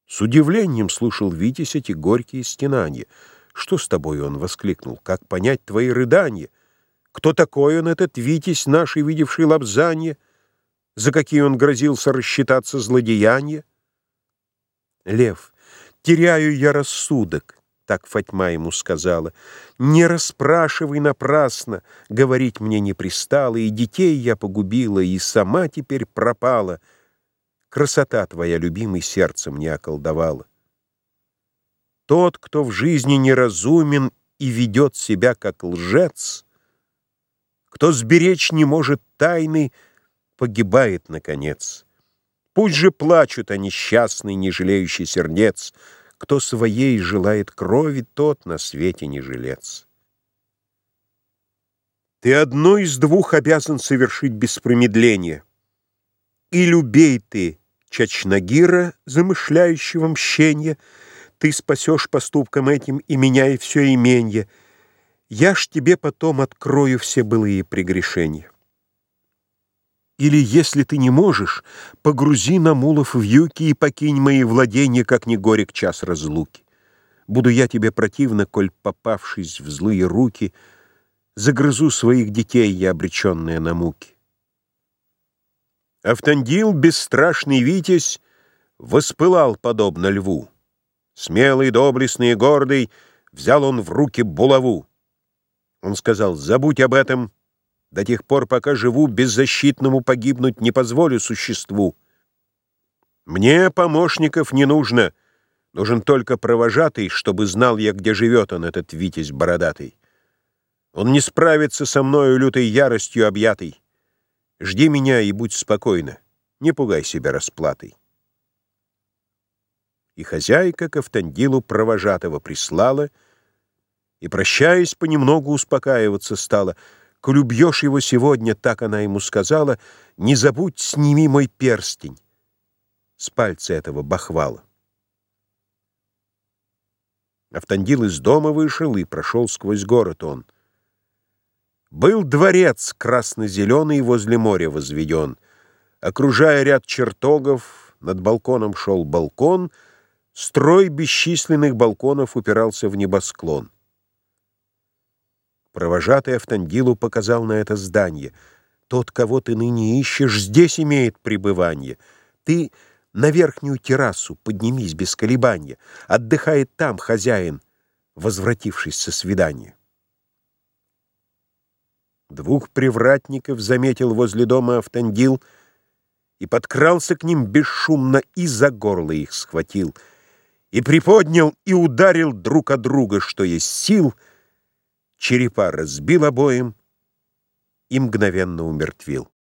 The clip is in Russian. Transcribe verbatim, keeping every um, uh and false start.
С удивлением слушал Витязь эти горькие стенанья. «Что с тобой?» — он воскликнул. «Как понять твои рыданья? Кто такой он, этот Витязь, наш, видевший лобзанье? За какие он грозился рассчитаться злодеяния?» «Лев, теряю я рассудок», — так Фатьма ему сказала. «Не расспрашивай напрасно, говорить мне не пристало, и детей я погубила, и сама теперь пропала. Красота твоя, любимый, сердцем не околдовала. Тот, кто в жизни неразумен и ведет себя как лжец, кто сберечь не может тайны, погибает, наконец. Пусть же плачут о несчастный, не жалеющий сердец. Кто своей желает крови, тот на свете не жилец. Ты одно из двух обязан совершить без промедления. Или убей ты Чачнагира, замышляющего мщенья, ты спасешь поступком этим и меня, и все именье. Я ж тебе потом открою все былые прегрешения. Или, если ты не можешь, погрузи на мулов в юки и покинь мои владения, как не горек час разлуки. Буду я тебе противна, коль, попавшись в злые руки, загрызу своих детей я, обреченные на муки. Автандил, бесстрашный Витязь, воспылал подобно льву. Смелый, доблестный и гордый, взял он в руки булаву. Он сказал: «Забудь об этом. До тех пор, пока живу, беззащитному погибнуть не позволю существу. Мне помощников не нужно, нужен только провожатый, чтобы знал я, где живет он, этот Витязь бородатый. Он не справится со мною лютой яростью объятый. Жди меня и будь спокойна, не пугай себя расплатой». И хозяйка к Автандилу провожатого прислала, и, прощаясь, понемногу успокаиваться стала. «Коль убьешь его сегодня, — так она ему сказала, — не забудь, сними мой перстень с пальца этого бахвала». Автандил из дома вышел, и прошел сквозь город он. Был дворец красно-зеленый возле моря возведен. Окружая ряд чертогов, над балконом шел балкон, строй бесчисленных балконов упирался в небосклон. Провожатый Автандилу показал на это здание. «Тот, кого ты ныне ищешь, здесь имеет пребывание. Ты на верхнюю террасу поднимись без колебания. Отдыхает там хозяин, возвратившись со свидания». Двух привратников заметил возле дома Автандил и подкрался к ним бесшумно, и за горло их схватил, и приподнял, и ударил друг о друга, что есть сил, черепа разбил обоим и мгновенно умертвил.